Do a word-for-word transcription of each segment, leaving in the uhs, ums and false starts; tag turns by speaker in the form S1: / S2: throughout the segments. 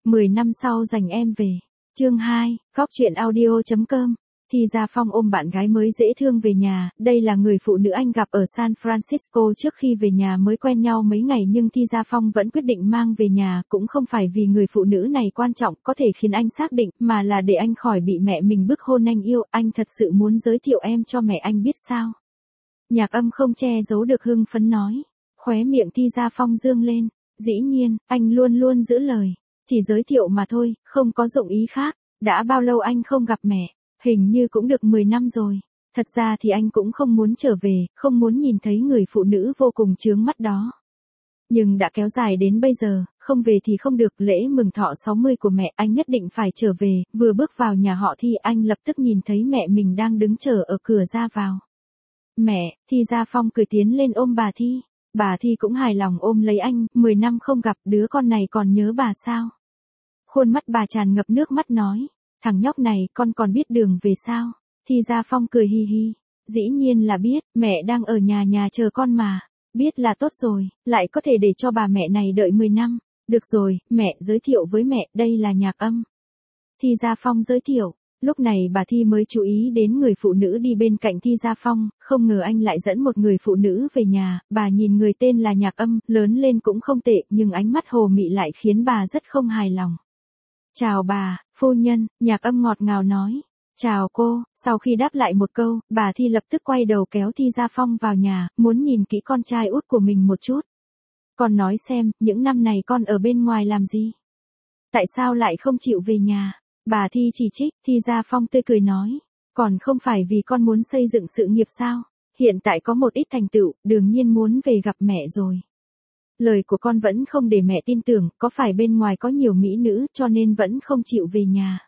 S1: mười năm sau giành em về. Chương hai, góc truyện audio.com. Thi Gia Phong ôm bạn gái mới dễ thương về nhà, đây là người phụ nữ anh gặp ở San Francisco trước khi về nhà mới quen nhau mấy ngày nhưng Thi Gia Phong vẫn quyết định mang về nhà, cũng không phải vì người phụ nữ này quan trọng có thể khiến anh xác định, mà là để anh khỏi bị mẹ mình bức hôn anh yêu, anh thật sự muốn giới thiệu em cho mẹ anh biết sao. Nhạc Âm không che giấu được hưng phấn nói, khóe miệng Thi Gia Phong dương lên, dĩ nhiên, anh luôn luôn giữ lời, chỉ giới thiệu mà thôi, không có dụng ý khác, đã bao lâu anh không gặp mẹ. Hình như cũng được mười năm rồi. Thật ra thì anh cũng không muốn trở về, không muốn nhìn thấy người phụ nữ vô cùng chướng mắt đó. Nhưng đã kéo dài đến bây giờ, không về thì không được, lễ mừng thọ sáu mươi của mẹ anh nhất định phải trở về, vừa bước vào nhà họ Thi anh lập tức nhìn thấy mẹ mình đang đứng chờ ở cửa ra vào. Mẹ, Thi Gia Phong cười tiến lên ôm bà Thi, bà Thi cũng hài lòng ôm lấy anh, mười năm không gặp đứa con này còn nhớ bà sao? Khuôn mắt bà tràn ngập nước mắt nói. Thằng nhóc này con còn biết đường về sao? Thi Gia Phong cười hi hi. Dĩ nhiên là biết, mẹ đang ở nhà nhà chờ con mà. Biết là tốt rồi, lại có thể để cho bà mẹ này đợi mười năm. Được rồi, mẹ giới thiệu với mẹ, đây là Nhạc Âm. Thi Gia Phong giới thiệu. Lúc này bà Thi mới chú ý đến người phụ nữ đi bên cạnh Thi Gia Phong, không ngờ anh lại dẫn một người phụ nữ về nhà, bà nhìn người tên là Nhạc Âm, lớn lên cũng không tệ, nhưng ánh mắt hồ mị lại khiến bà rất không hài lòng. Chào bà, phu nhân, Nhạc Âm ngọt ngào nói. Chào cô, sau khi đáp lại một câu, bà Thi lập tức quay đầu kéo Thi Gia Phong vào nhà, muốn nhìn kỹ con trai út của mình một chút. Con nói xem, những năm này con ở bên ngoài làm gì? Tại sao lại không chịu về nhà? Bà Thi chỉ trích, Thi Gia Phong tươi cười nói. Còn không phải vì con muốn xây dựng sự nghiệp sao? Hiện tại có một ít thành tựu, đương nhiên muốn về gặp mẹ rồi. Lời của con vẫn không để mẹ tin tưởng, có phải bên ngoài có nhiều mỹ nữ cho nên vẫn không chịu về nhà.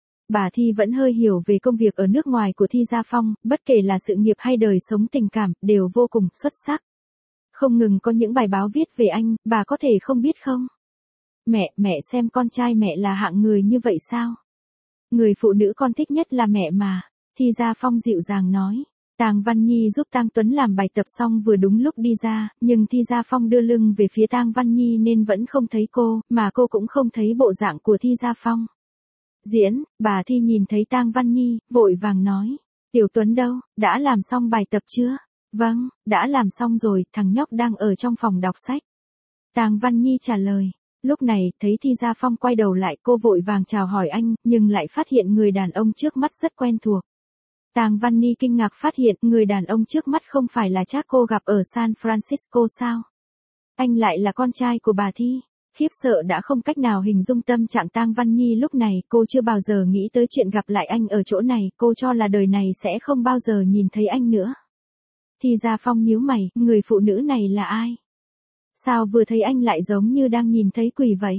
S1: Bà Thi vẫn hơi hiểu về công việc ở nước ngoài của Thi Gia Phong, bất kể là sự nghiệp hay đời sống tình cảm, đều vô cùng xuất sắc. Không ngừng có những bài báo viết về anh, bà có thể không biết không? Mẹ, mẹ xem con trai mẹ là hạng người như vậy sao? Người phụ nữ con thích nhất là mẹ mà, Thi Gia Phong dịu dàng nói. Tang Văn Nhi giúp Tang Tuấn làm bài tập xong vừa đúng lúc đi ra, nhưng Thi Gia Phong đưa lưng về phía Tang Văn Nhi nên vẫn không thấy cô, mà cô cũng không thấy bộ dạng của Thi Gia Phong. Diễn, bà Thi nhìn thấy Tang Văn Nhi, vội vàng nói, Tiểu Tuấn đâu, đã làm xong bài tập chưa? Vâng, đã làm xong rồi, thằng nhóc đang ở trong phòng đọc sách. Tang Văn Nhi trả lời. Lúc này, thấy Thi Gia Phong quay đầu lại, cô vội vàng chào hỏi anh, nhưng lại phát hiện người đàn ông trước mắt rất quen thuộc. Tang Văn Nhi kinh ngạc phát hiện người đàn ông trước mắt không phải là cha cô gặp ở San Francisco sao? Anh lại là con trai của bà Thi. Khiếp sợ đã không cách nào hình dung tâm trạng Tang Văn Nhi lúc này, cô chưa bao giờ nghĩ tới chuyện gặp lại anh ở chỗ này, cô cho là đời này sẽ không bao giờ nhìn thấy anh nữa. Thi Gia Phong nhíu mày, người phụ nữ này là ai? Sao vừa thấy anh lại giống như đang nhìn thấy quỷ vậy?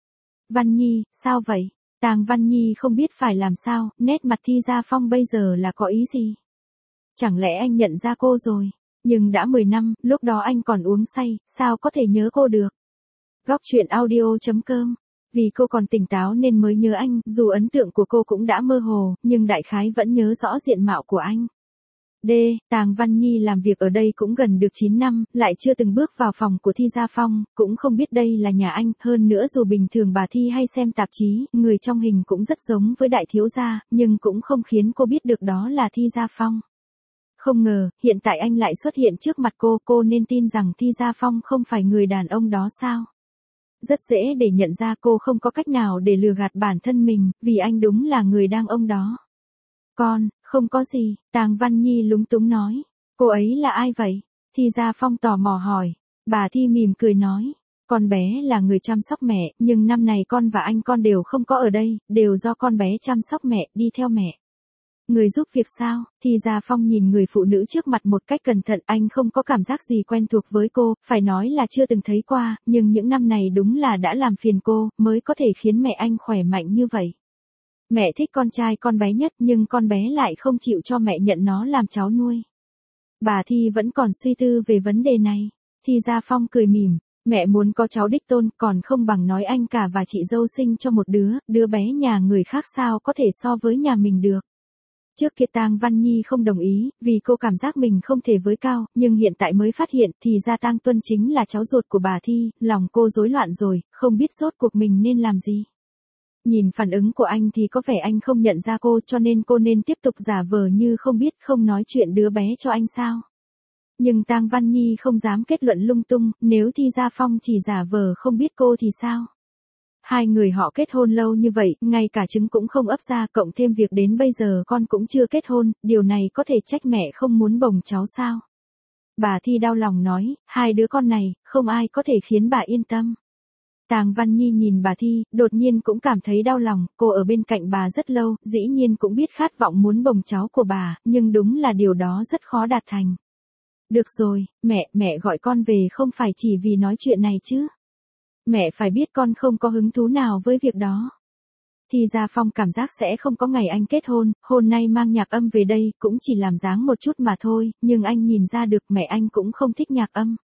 S1: Văn Nhi, sao vậy? Tang Văn Nhi không biết phải làm sao, nét mặt Thi Gia Phong bây giờ là có ý gì? Chẳng lẽ anh nhận ra cô rồi? Nhưng đã mười năm, lúc đó anh còn uống say, sao có thể nhớ cô được? Góc truyện audio.com. Vì cô còn tỉnh táo nên mới nhớ anh, dù ấn tượng của cô cũng đã mơ hồ, nhưng đại khái vẫn nhớ rõ diện mạo của anh. D. Tang Văn Nhi làm việc ở đây cũng gần được chín năm, lại chưa từng bước vào phòng của Thi Gia Phong, cũng không biết đây là nhà anh, hơn nữa dù bình thường bà Thi hay xem tạp chí, người trong hình cũng rất giống với đại thiếu gia, nhưng cũng không khiến cô biết được đó là Thi Gia Phong. Không ngờ, hiện tại anh lại xuất hiện trước mặt cô, cô nên tin rằng Thi Gia Phong không phải người đàn ông đó sao? Rất dễ để nhận ra cô không có cách nào để lừa gạt bản thân mình, vì anh đúng là người đàn ông đó. Con, không có gì, Tang Văn Nhi lúng túng nói. Cô ấy là ai vậy? Thi Gia Phong tò mò hỏi. Bà Thi mỉm cười nói. Con bé là người chăm sóc mẹ, nhưng năm này con và anh con đều không có ở đây, đều do con bé chăm sóc mẹ, đi theo mẹ. Người giúp việc sao? Thi Gia Phong nhìn người phụ nữ trước mặt một cách cẩn thận, anh không có cảm giác gì quen thuộc với cô, phải nói là chưa từng thấy qua, nhưng những năm này đúng là đã làm phiền cô, mới có thể khiến mẹ anh khỏe mạnh như vậy. Mẹ thích con trai con bé nhất nhưng con bé lại không chịu cho mẹ nhận nó làm cháu nuôi. Bà Thi vẫn còn suy tư về vấn đề này. Thi Gia Phong cười mỉm, mẹ muốn có cháu đích tôn còn không bằng nói anh cả và chị dâu sinh cho một đứa, đứa bé nhà người khác sao có thể so với nhà mình được. Trước kia Tang Văn Nhi không đồng ý, vì cô cảm giác mình không thể với cao, nhưng hiện tại mới phát hiện thì ra Tang Tuân chính là cháu ruột của bà Thi, lòng cô rối loạn rồi, không biết rốt cuộc mình nên làm gì. Nhìn phản ứng của anh thì có vẻ anh không nhận ra cô, cho nên cô nên tiếp tục giả vờ như không biết, không nói chuyện đứa bé cho anh sao. Nhưng Tang Văn Nhi không dám kết luận lung tung, nếu Thi Gia Phong chỉ giả vờ không biết cô thì sao? Hai người họ kết hôn lâu như vậy, ngay cả trứng cũng không ấp ra, cộng thêm việc đến bây giờ con cũng chưa kết hôn, điều này có thể trách mẹ không muốn bồng cháu sao? Bà Thi đau lòng nói, hai đứa con này, không ai có thể khiến bà yên tâm. Tang Văn Nhi nhìn bà Thi, đột nhiên cũng cảm thấy đau lòng, cô ở bên cạnh bà rất lâu, dĩ nhiên cũng biết khát vọng muốn bồng cháu của bà, nhưng đúng là điều đó rất khó đạt thành. Được rồi, mẹ, mẹ gọi con về không phải chỉ vì nói chuyện này chứ. Mẹ phải biết con không có hứng thú nào với việc đó. Thi Gia Phong cảm giác sẽ không có ngày anh kết hôn, hôm nay mang nhạc âm về đây cũng chỉ làm dáng một chút mà thôi, nhưng anh nhìn ra được mẹ anh cũng không thích nhạc âm.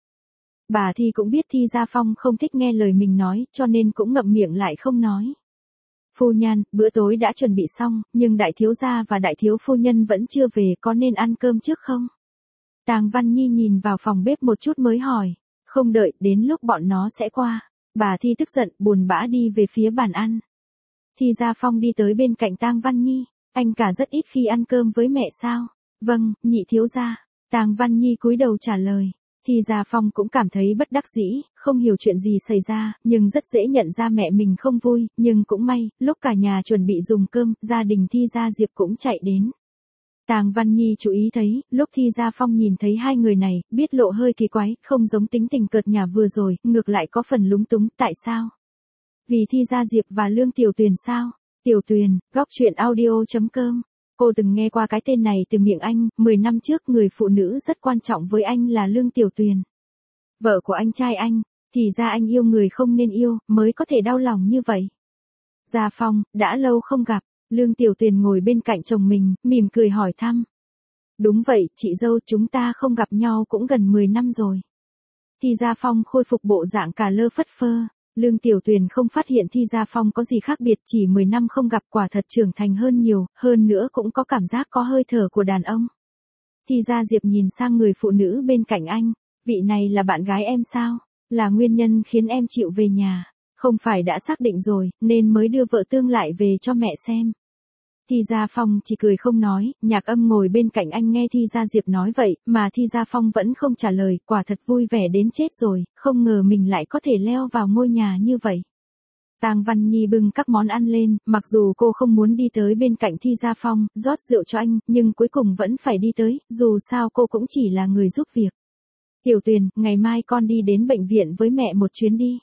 S1: Bà Thi cũng biết Thi Gia Phong không thích nghe lời mình nói, cho nên cũng ngậm miệng lại không nói. Phu nhân, bữa tối đã chuẩn bị xong, nhưng đại thiếu gia và đại thiếu phu nhân vẫn chưa về, có nên ăn cơm trước không? Tang Văn Nhi nhìn vào phòng bếp một chút mới hỏi. Không đợi, đến lúc bọn nó sẽ qua. Bà Thi tức giận, buồn bã đi về phía bàn ăn. Thi Gia Phong đi tới bên cạnh Tang Văn Nhi. Anh cả rất ít khi ăn cơm với mẹ sao? Vâng, nhị thiếu gia. Tang Văn Nhi cúi đầu trả lời. Thi Gia Phong cũng cảm thấy bất đắc dĩ, không hiểu chuyện gì xảy ra, nhưng rất dễ nhận ra mẹ mình không vui, nhưng cũng may, lúc cả nhà chuẩn bị dùng cơm, gia đình Thi Gia Diệp cũng chạy đến. Tang Văn Nhi chú ý thấy, lúc Thi Gia Phong nhìn thấy hai người này, biết lộ hơi kỳ quái, không giống tính tình cợt nhả vừa rồi, ngược lại có phần lúng túng, tại sao? Vì Thi Gia Diệp và Lương Tiểu Tuyền sao? Tiểu Tuyền, góc truyện audio chấm com. Cô từng nghe qua cái tên này từ miệng anh, mười năm trước người phụ nữ rất quan trọng với anh là Lương Tiểu Tuyền. Vợ của anh trai anh, thì ra anh yêu người không nên yêu, mới có thể đau lòng như vậy. Gia Phong, đã lâu không gặp. Lương Tiểu Tuyền ngồi bên cạnh chồng mình, mỉm cười hỏi thăm. Đúng vậy, chị dâu, chúng ta không gặp nhau cũng gần mười năm rồi. Thi Gia Phong khôi phục bộ dạng cà lơ phất phơ. Lương Tiểu Tuyền không phát hiện Thi Gia Phong có gì khác biệt, chỉ mười năm không gặp quả thật trưởng thành hơn nhiều, hơn nữa cũng có cảm giác có hơi thở của đàn ông. Thi Gia Diệp nhìn sang người phụ nữ bên cạnh anh. Vị này là bạn gái em sao? Là nguyên nhân khiến em chịu về nhà. Không phải đã xác định rồi, nên mới đưa vợ tương lại về cho mẹ xem. Thi Gia Phong chỉ cười không nói, nhạc âm ngồi bên cạnh anh nghe Thi Gia Diệp nói vậy, mà Thi Gia Phong vẫn không trả lời, quả thật vui vẻ đến chết rồi, không ngờ mình lại có thể leo vào ngôi nhà như vậy. Tang Văn Nhi bưng các món ăn lên, mặc dù cô không muốn đi tới bên cạnh Thi Gia Phong, rót rượu cho anh, nhưng cuối cùng vẫn phải đi tới, dù sao cô cũng chỉ là người giúp việc. Tiểu Tuyền, ngày mai con đi đến bệnh viện với mẹ một chuyến đi.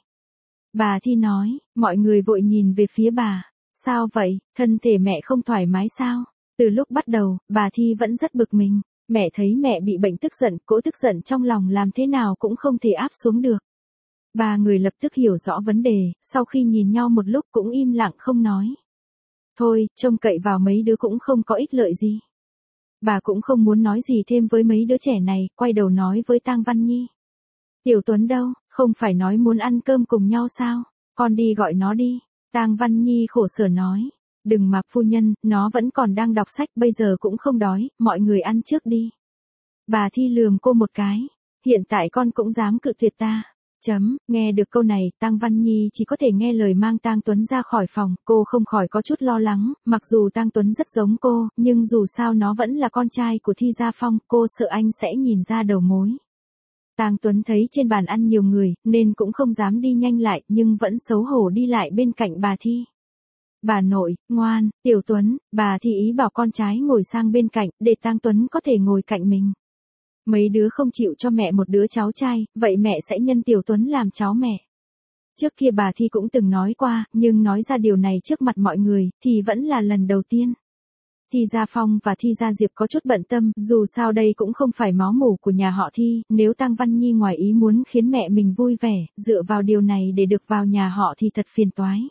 S1: Bà Thi nói, mọi người vội nhìn về phía bà. Sao vậy, thân thể mẹ không thoải mái sao? Từ lúc bắt đầu, bà Thi vẫn rất bực mình. Mẹ thấy mẹ bị bệnh tức giận, cỗ tức giận trong lòng làm thế nào cũng không thể áp xuống được. Ba người lập tức hiểu rõ vấn đề, sau khi nhìn nhau một lúc cũng im lặng không nói. Thôi, trông cậy vào mấy đứa cũng không có ích lợi gì. Bà cũng không muốn nói gì thêm với mấy đứa trẻ này, quay đầu nói với Tang Văn Nhi. Tiểu Tuấn đâu, không phải nói muốn ăn cơm cùng nhau sao? Con đi gọi nó đi. Tang Văn Nhi khổ sở nói. Đừng mặc phu nhân, nó vẫn còn đang đọc sách, bây giờ cũng không đói, mọi người ăn trước đi. Bà Thi lườm cô một cái. Hiện tại con cũng dám cự tuyệt ta. Chấm, nghe được câu này, Tang Văn Nhi chỉ có thể nghe lời mang Tang Tuấn ra khỏi phòng, cô không khỏi có chút lo lắng, mặc dù Tang Tuấn rất giống cô, nhưng dù sao nó vẫn là con trai của Thi Gia Phong, cô sợ anh sẽ nhìn ra đầu mối. Tang Tuấn thấy trên bàn ăn nhiều người, nên cũng không dám đi nhanh lại, nhưng vẫn xấu hổ đi lại bên cạnh bà Thi. Bà nội, ngoan, Tiểu Tuấn, bà Thi ý bảo con trai ngồi sang bên cạnh, để Tang Tuấn có thể ngồi cạnh mình. Mấy đứa không chịu cho mẹ một đứa cháu trai, vậy mẹ sẽ nhân Tiểu Tuấn làm cháu mẹ. Trước kia bà Thi cũng từng nói qua, nhưng nói ra điều này trước mặt mọi người, thì vẫn là lần đầu tiên. Thi Gia Phong và Thi Gia Diệp có chút bận tâm, dù sao đây cũng không phải máu mủ của nhà họ Thi, nếu Tang Văn Nhi ngoài ý muốn khiến mẹ mình vui vẻ, dựa vào điều này để được vào nhà họ thì thật phiền toái.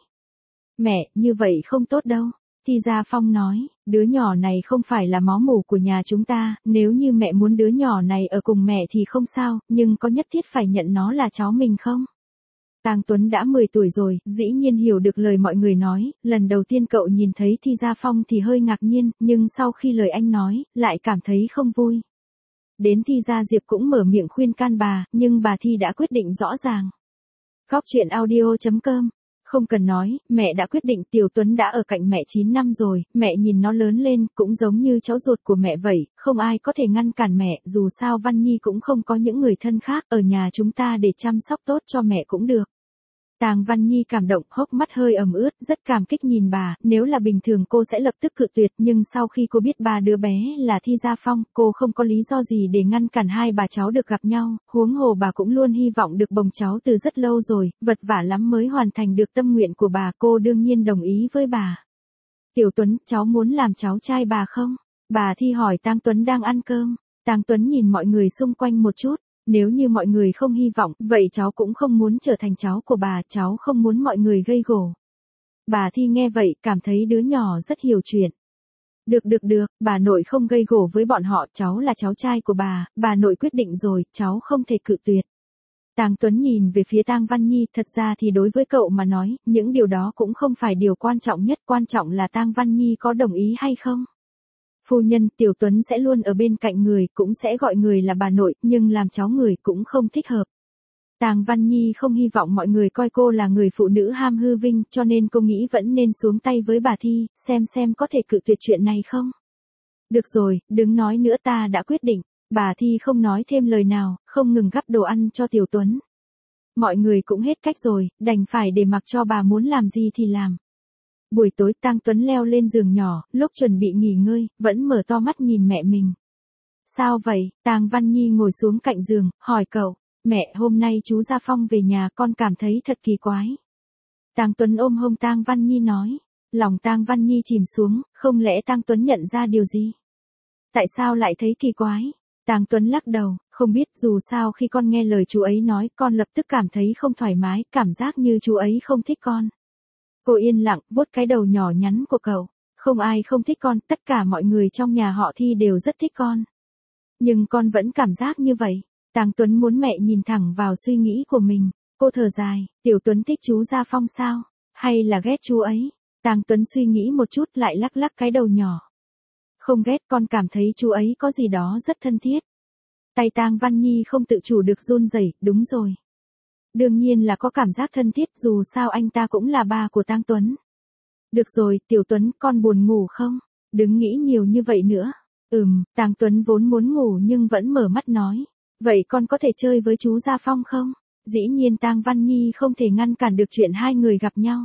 S1: Mẹ, như vậy không tốt đâu. Thi Gia Phong nói, đứa nhỏ này không phải là máu mủ của nhà chúng ta, nếu như mẹ muốn đứa nhỏ này ở cùng mẹ thì không sao, nhưng có nhất thiết phải nhận nó là cháu mình không? Tang Tuấn đã mười tuổi rồi, dĩ nhiên hiểu được lời mọi người nói, lần đầu tiên cậu nhìn thấy Thi Gia Phong thì hơi ngạc nhiên, nhưng sau khi lời anh nói, lại cảm thấy không vui. Đến Thi Gia Diệp cũng mở miệng khuyên can bà, nhưng bà Thi đã quyết định rõ ràng. Góc truyện audio chấm com Không cần nói, mẹ đã quyết định. Tiểu Tuấn đã ở cạnh mẹ chín năm rồi, mẹ nhìn nó lớn lên, cũng giống như cháu ruột của mẹ vậy, không ai có thể ngăn cản mẹ, dù sao Văn Nhi cũng không có những người thân khác, ở nhà chúng ta để chăm sóc tốt cho mẹ cũng được. Tàng Văn Nhi cảm động, hốc mắt hơi ẩm ướt, rất cảm kích nhìn bà, nếu là bình thường cô sẽ lập tức cự tuyệt, nhưng sau khi cô biết ba đứa bé là Thi Gia Phong, cô không có lý do gì để ngăn cản hai bà cháu được gặp nhau, huống hồ bà cũng luôn hy vọng được bồng cháu từ rất lâu rồi, vật vả lắm mới hoàn thành được tâm nguyện của bà, cô đương nhiên đồng ý với bà. Tiểu Tuấn, cháu muốn làm cháu trai bà không? Bà Thi hỏi Tang Tuấn đang ăn cơm. Tang Tuấn nhìn mọi người xung quanh một chút. Nếu như mọi người không hy vọng, vậy cháu cũng không muốn trở thành cháu của bà, cháu không muốn mọi người gây gổ. Bà Thi nghe vậy, cảm thấy đứa nhỏ rất hiểu chuyện. Được được được, bà nội không gây gổ với bọn họ, cháu là cháu trai của bà, bà nội quyết định rồi, cháu không thể cự tuyệt. Tang Tuấn nhìn về phía Tang Văn Nhi, thật ra thì đối với cậu mà nói, những điều đó cũng không phải điều quan trọng nhất, quan trọng là Tang Văn Nhi có đồng ý hay không. Phu nhân, Tiểu Tuấn sẽ luôn ở bên cạnh người, cũng sẽ gọi người là bà nội, nhưng làm cháu người cũng không thích hợp. Tang Văn Nhi không hy vọng mọi người coi cô là người phụ nữ ham hư vinh, cho nên cô nghĩ vẫn nên xuống tay với bà Thi, xem xem có thể cự tuyệt chuyện này không. Được rồi, đừng nói nữa, ta đã quyết định. Bà Thi không nói thêm lời nào, không ngừng gắp đồ ăn cho Tiểu Tuấn. Mọi người cũng hết cách rồi, đành phải để mặc cho bà muốn làm gì thì làm. Buổi tối Tang Tuấn leo lên giường nhỏ, lúc chuẩn bị nghỉ ngơi, vẫn mở to mắt nhìn mẹ mình. Sao vậy? Tang Văn Nhi ngồi xuống cạnh giường, hỏi cậu. Mẹ, hôm nay chú Gia Phong về nhà, con cảm thấy thật kỳ quái. Tang Tuấn ôm hông Tang Văn Nhi nói. Lòng Tang Văn Nhi chìm xuống, không lẽ Tang Tuấn nhận ra điều gì? Tại sao lại thấy kỳ quái? Tang Tuấn lắc đầu, không biết, dù sao khi con nghe lời chú ấy nói, con lập tức cảm thấy không thoải mái, cảm giác như chú ấy không thích con. Cô yên lặng, vuốt cái đầu nhỏ nhắn của cậu. Không ai không thích con, tất cả mọi người trong nhà họ Thi đều rất thích con. Nhưng con vẫn cảm giác như vậy. Tang Tuấn muốn mẹ nhìn thẳng vào suy nghĩ của mình. Cô thở dài, Tiểu Tuấn thích chú Gia Phong sao? Hay là ghét chú ấy? Tang Tuấn suy nghĩ một chút lại lắc lắc cái đầu nhỏ. Không ghét, con cảm thấy chú ấy có gì đó rất thân thiết. Tay Tang Văn Nhi không tự chủ được run rẩy, đúng rồi. Đương nhiên là có cảm giác thân thiết, dù sao anh ta cũng là ba của Tang Tuấn. Được rồi, Tiểu Tuấn, con buồn ngủ không? Đừng nghĩ nhiều như vậy nữa. Ừm, Tang Tuấn vốn muốn ngủ nhưng vẫn mở mắt nói. Vậy con có thể chơi với chú Gia Phong không? Dĩ nhiên Tang Văn Nhi không thể ngăn cản được chuyện hai người gặp nhau.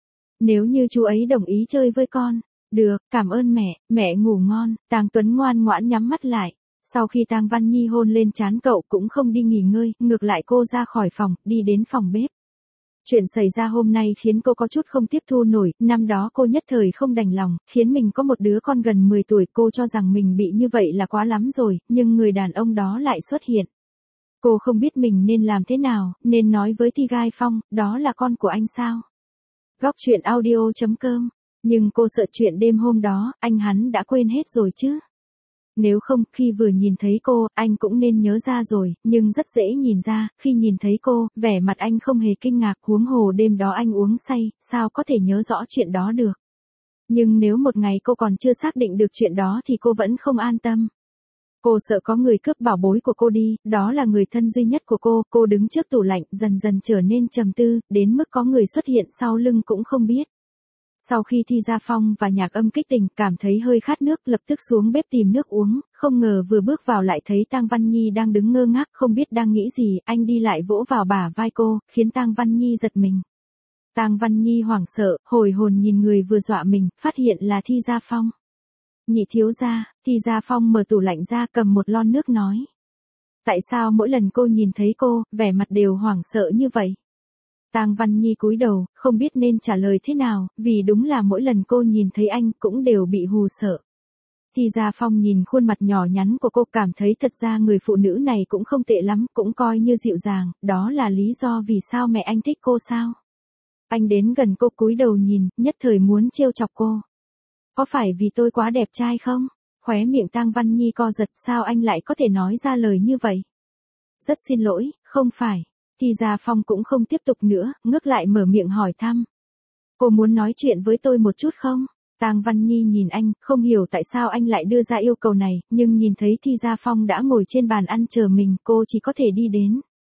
S1: Nếu như chú ấy đồng ý chơi với con. Được, cảm ơn mẹ, mẹ ngủ ngon. Tang Tuấn ngoan ngoãn nhắm mắt lại. Sau khi Tang Văn Nhi hôn lên trán cậu cũng không đi nghỉ ngơi, ngược lại cô ra khỏi phòng, đi đến phòng bếp. Chuyện xảy ra hôm nay khiến cô có chút không tiếp thu nổi, năm đó cô nhất thời không đành lòng, khiến mình có một đứa con gần mười tuổi, cô cho rằng mình bị như vậy là quá lắm rồi, nhưng người đàn ông đó lại xuất hiện. Cô không biết mình nên làm thế nào, nên nói với Thi Gai Phong, đó là con của anh sao? Góc truyện audio chấm com. Nhưng cô sợ chuyện đêm hôm đó, anh hắn đã quên hết rồi chứ. Nếu không, khi vừa nhìn thấy cô, anh cũng nên nhớ ra rồi, nhưng rất dễ nhìn ra, khi nhìn thấy cô, vẻ mặt anh không hề kinh ngạc, huống hồ đêm đó anh uống say, sao có thể nhớ rõ chuyện đó được. Nhưng nếu một ngày cô còn chưa xác định được chuyện đó thì cô vẫn không an tâm. Cô sợ có người cướp bảo bối của cô đi, đó là người thân duy nhất của cô, cô đứng trước tủ lạnh, dần dần trở nên trầm tư, đến mức có người xuất hiện sau lưng cũng không biết. Sau khi Thi Gia Phong và Nhạc Âm kích tình, cảm thấy hơi khát nước, lập tức xuống bếp tìm nước uống, không ngờ vừa bước vào lại thấy Tang Văn Nhi đang đứng ngơ ngác, không biết đang nghĩ gì, anh đi lại vỗ vào bả vai cô, khiến Tang Văn Nhi giật mình. Tang Văn Nhi hoảng sợ, hồi hồn nhìn người vừa dọa mình, phát hiện là Thi Gia Phong. Nhị thiếu gia, Thi Gia Phong mở tủ lạnh ra, cầm một lon nước nói. Tại sao mỗi lần cô nhìn thấy cô, vẻ mặt đều hoảng sợ như vậy? Tang Văn Nhi cúi đầu, không biết nên trả lời thế nào, vì đúng là mỗi lần cô nhìn thấy anh cũng đều bị hù sợ. Thi Gia Phong nhìn khuôn mặt nhỏ nhắn của cô, cảm thấy thật ra người phụ nữ này cũng không tệ lắm, cũng coi như dịu dàng, đó là lý do vì sao mẹ anh thích cô sao? Anh đến gần cô, cúi đầu nhìn, nhất thời muốn trêu chọc cô. Có phải vì tôi quá đẹp trai không? Khóe miệng Tang Văn Nhi co giật, sao anh lại có thể nói ra lời như vậy? Rất xin lỗi, không phải. Thi Gia Phong cũng không tiếp tục nữa, ngước lại mở miệng hỏi thăm. Cô muốn nói chuyện với tôi một chút không? Tang Văn Nhi nhìn anh, không hiểu tại sao anh lại đưa ra yêu cầu này, nhưng nhìn thấy Thi Gia Phong đã ngồi trên bàn ăn chờ mình, cô chỉ có thể đi đến.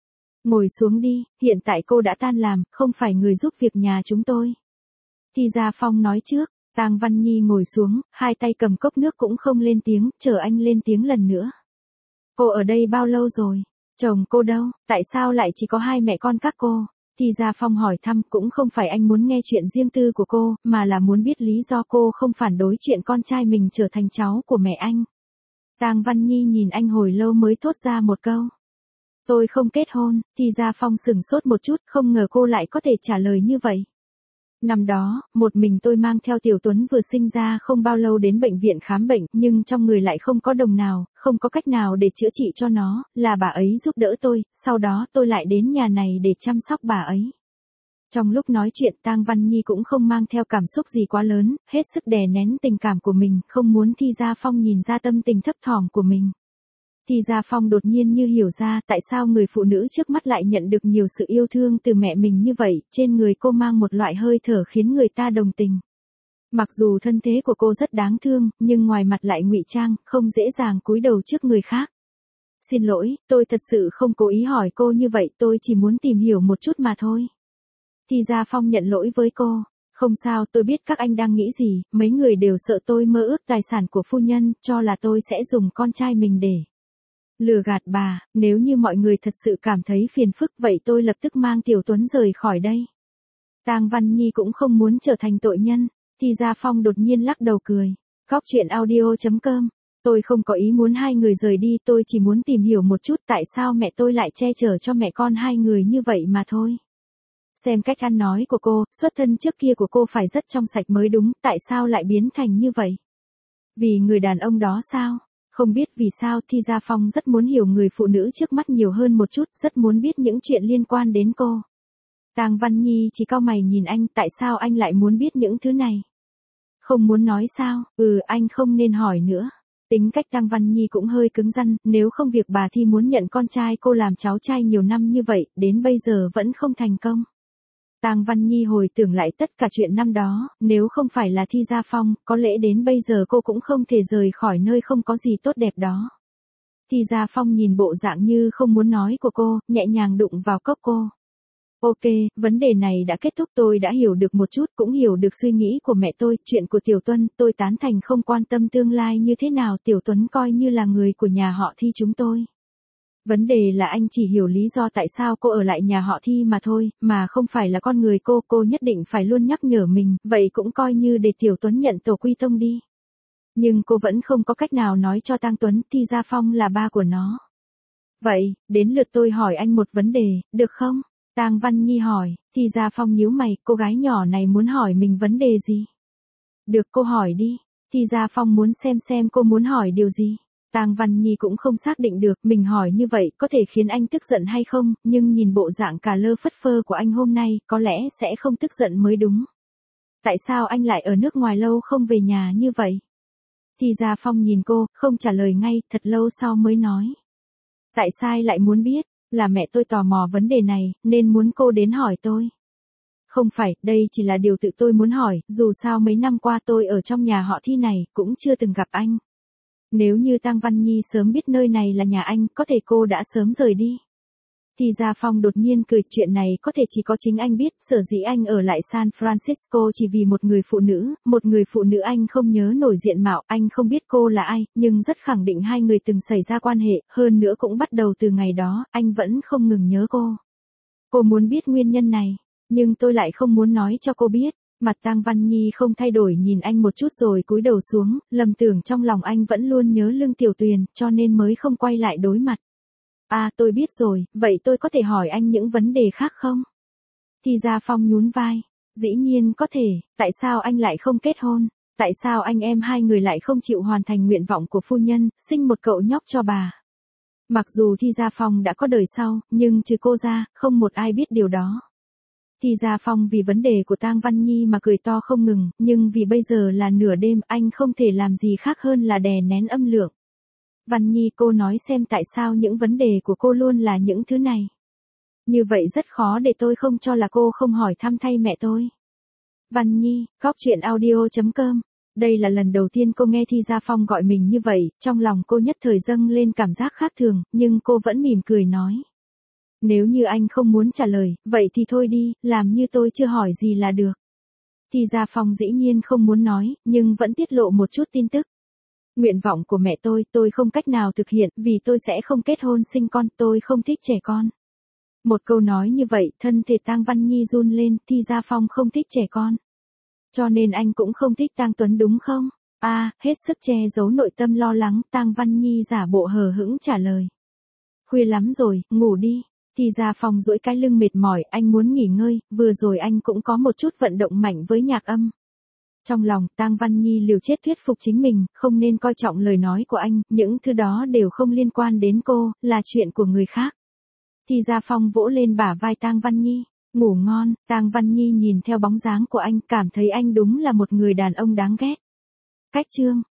S1: Ngồi xuống đi, hiện tại cô đã tan làm, không phải người giúp việc nhà chúng tôi. Thi Gia Phong nói trước. Tang Văn Nhi ngồi xuống, hai tay cầm cốc nước cũng không lên tiếng, chờ anh lên tiếng lần nữa. Cô ở đây bao lâu rồi? Chồng cô đâu? Tại sao lại chỉ có hai mẹ con các cô? Thi Gia Phong hỏi thăm, cũng không phải anh muốn nghe chuyện riêng tư của cô, mà là muốn biết lý do cô không phản đối chuyện con trai mình trở thành cháu của mẹ anh. Tang Văn Nhi nhìn anh hồi lâu mới thốt ra một câu. Tôi không kết hôn. Thi Gia Phong sửng sốt một chút, không ngờ cô lại có thể trả lời như vậy. Năm đó, một mình tôi mang theo Tiểu Tuấn vừa sinh ra không bao lâu đến bệnh viện khám bệnh, nhưng trong người lại không có đồng nào, không có cách nào để chữa trị cho nó, là bà ấy giúp đỡ tôi, sau đó tôi lại đến nhà này để chăm sóc bà ấy. Trong lúc nói chuyện, Tang Văn Nhi cũng không mang theo cảm xúc gì quá lớn, hết sức đè nén tình cảm của mình, không muốn Thi Gia Phong nhìn ra tâm tình thấp thỏm của mình. Thi Gia Phong đột nhiên như hiểu ra tại sao người phụ nữ trước mắt lại nhận được nhiều sự yêu thương từ mẹ mình như vậy, trên người cô mang một loại hơi thở khiến người ta đồng tình. Mặc dù thân thế của cô rất đáng thương, nhưng ngoài mặt lại ngụy trang, không dễ dàng cúi đầu trước người khác. Xin lỗi, tôi thật sự không cố ý hỏi cô như vậy, tôi chỉ muốn tìm hiểu một chút mà thôi. Thi Gia Phong nhận lỗi với cô. Không sao, tôi biết các anh đang nghĩ gì, mấy người đều sợ tôi mơ ước tài sản của phu nhân, cho là tôi sẽ dùng con trai mình để lừa gạt bà. Nếu như mọi người thật sự cảm thấy phiền phức vậy tôi lập tức mang Tiểu Tuấn rời khỏi đây. Tang Văn Nhi cũng không muốn trở thành tội nhân. Thi Gia Phong đột nhiên lắc đầu cười. Cóc truyện audio chấm com. Tôi không có ý muốn hai người rời đi, tôi chỉ muốn tìm hiểu một chút tại sao mẹ tôi lại che chở cho mẹ con hai người như vậy mà thôi. Xem cách ăn nói của cô, xuất thân trước kia của cô phải rất trong sạch mới đúng, tại sao lại biến thành như vậy? Vì người đàn ông đó sao? Không biết vì sao Thi Gia Phong rất muốn hiểu người phụ nữ trước mắt nhiều hơn một chút, rất muốn biết những chuyện liên quan đến cô. Tang Văn Nhi chỉ cau mày nhìn anh, tại sao anh lại muốn biết những thứ này? Không muốn nói sao? Ừ, anh không nên hỏi nữa. Tính cách Tang Văn Nhi cũng hơi cứng rắn, nếu không việc bà Thi muốn nhận con trai cô làm cháu trai nhiều năm như vậy, đến bây giờ vẫn không thành công. Tang Văn Nhi hồi tưởng lại tất cả chuyện năm đó, nếu không phải là Thi Gia Phong, có lẽ đến bây giờ cô cũng không thể rời khỏi nơi không có gì tốt đẹp đó. Thi Gia Phong nhìn bộ dạng như không muốn nói của cô, nhẹ nhàng đụng vào cốc cô. Ok, vấn đề này đã kết thúc, tôi đã hiểu được một chút, cũng hiểu được suy nghĩ của mẹ tôi, chuyện của Tiểu Tuấn, tôi tán thành không quan tâm tương lai như thế nào, Tiểu Tuấn coi như là người của nhà họ Thi chúng tôi. Vấn đề là anh chỉ hiểu lý do tại sao cô ở lại nhà họ Thi mà thôi, mà không phải là con người cô, cô nhất định phải luôn nhắc nhở mình, vậy cũng coi như để Tiểu Tuấn nhận tổ quy tông đi. Nhưng cô vẫn không có cách nào nói cho Tang Tuấn Thi Gia Phong là ba của nó. Vậy, đến lượt tôi hỏi anh một vấn đề, được không? Tang Văn Nhi hỏi. Thi Gia Phong nhíu mày, cô gái nhỏ này muốn hỏi mình vấn đề gì? Được, cô hỏi đi. Thi Gia Phong muốn xem xem cô muốn hỏi điều gì. Tang Văn Nhi cũng không xác định được mình hỏi như vậy có thể khiến anh tức giận hay không, nhưng nhìn bộ dạng cà lơ phất phơ của anh hôm nay, có lẽ sẽ không tức giận mới đúng. Tại sao anh lại ở nước ngoài lâu không về nhà như vậy? Thi Gia Phong nhìn cô, không trả lời ngay, thật lâu sau mới nói. Tại sao lại muốn biết? Là mẹ tôi tò mò vấn đề này, nên muốn cô đến hỏi tôi. Không phải, đây chỉ là điều tự tôi muốn hỏi, dù sao mấy năm qua tôi ở trong nhà họ Thi này, cũng chưa từng gặp anh. Nếu như Tang Văn Nhi sớm biết nơi này là nhà anh, có thể cô đã sớm rời đi. Thi Gia Phong đột nhiên cười, chuyện này có thể chỉ có chính anh biết, sở dĩ anh ở lại San Francisco chỉ vì một người phụ nữ, một người phụ nữ anh không nhớ nổi diện mạo, anh không biết cô là ai, nhưng rất khẳng định hai người từng xảy ra quan hệ, hơn nữa cũng bắt đầu từ ngày đó, anh vẫn không ngừng nhớ cô. Cô muốn biết nguyên nhân này, nhưng tôi lại không muốn nói cho cô biết. Mặt Tang Văn Nhi không thay đổi nhìn anh một chút rồi cúi đầu xuống, lầm tưởng trong lòng anh vẫn luôn nhớ Lương Tiểu Tuyền, cho nên mới không quay lại đối mặt. À, tôi biết rồi, vậy tôi có thể hỏi anh những vấn đề khác không? Thi Gia Phong nhún vai. Dĩ nhiên có thể, tại sao anh lại không kết hôn? Tại sao anh em hai người lại không chịu hoàn thành nguyện vọng của phu nhân, sinh một cậu nhóc cho bà? Mặc dù Thi Gia Phong đã có đời sau, nhưng trừ cô ra, không một ai biết điều đó. Thi Gia Phong vì vấn đề của Tang Văn Nhi mà cười to không ngừng, nhưng vì bây giờ là nửa đêm, anh không thể làm gì khác hơn là đè nén âm lượng. Văn Nhi, cô nói xem tại sao những vấn đề của cô luôn là những thứ này. Như vậy rất khó để tôi không cho là cô không hỏi thăm thay mẹ tôi. Văn Nhi, cóc truyện audio chấm com. Đây là lần đầu tiên cô nghe Thi Gia Phong gọi mình như vậy, trong lòng cô nhất thời dâng lên cảm giác khác thường, nhưng cô vẫn mỉm cười nói. Nếu như anh không muốn trả lời, vậy thì thôi đi, làm như tôi chưa hỏi gì là được. Thì Gia Phong dĩ nhiên không muốn nói, nhưng vẫn tiết lộ một chút tin tức. Nguyện vọng của mẹ tôi, tôi không cách nào thực hiện, vì tôi sẽ không kết hôn sinh con, tôi không thích trẻ con. Một câu nói như vậy, thân thể Tang Văn Nhi run lên, Thì Gia Phong không thích trẻ con. Cho nên anh cũng không thích Tang Tuấn đúng không? À, hết sức che giấu nội tâm lo lắng, Tang Văn Nhi giả bộ hờ hững trả lời. Khuya lắm rồi, ngủ đi. Thì Gia Phong duỗi cái lưng mệt mỏi, anh muốn nghỉ ngơi, vừa rồi anh cũng có một chút vận động mạnh với nhạc âm. Trong lòng, Tang Văn Nhi liều chết thuyết phục chính mình, không nên coi trọng lời nói của anh, những thứ đó đều không liên quan đến cô, là chuyện của người khác. Thì Gia Phong vỗ lên bả vai Tang Văn Nhi, ngủ ngon, Tang Văn Nhi nhìn theo bóng dáng của anh, cảm thấy anh đúng là một người đàn ông đáng ghét. Cách chương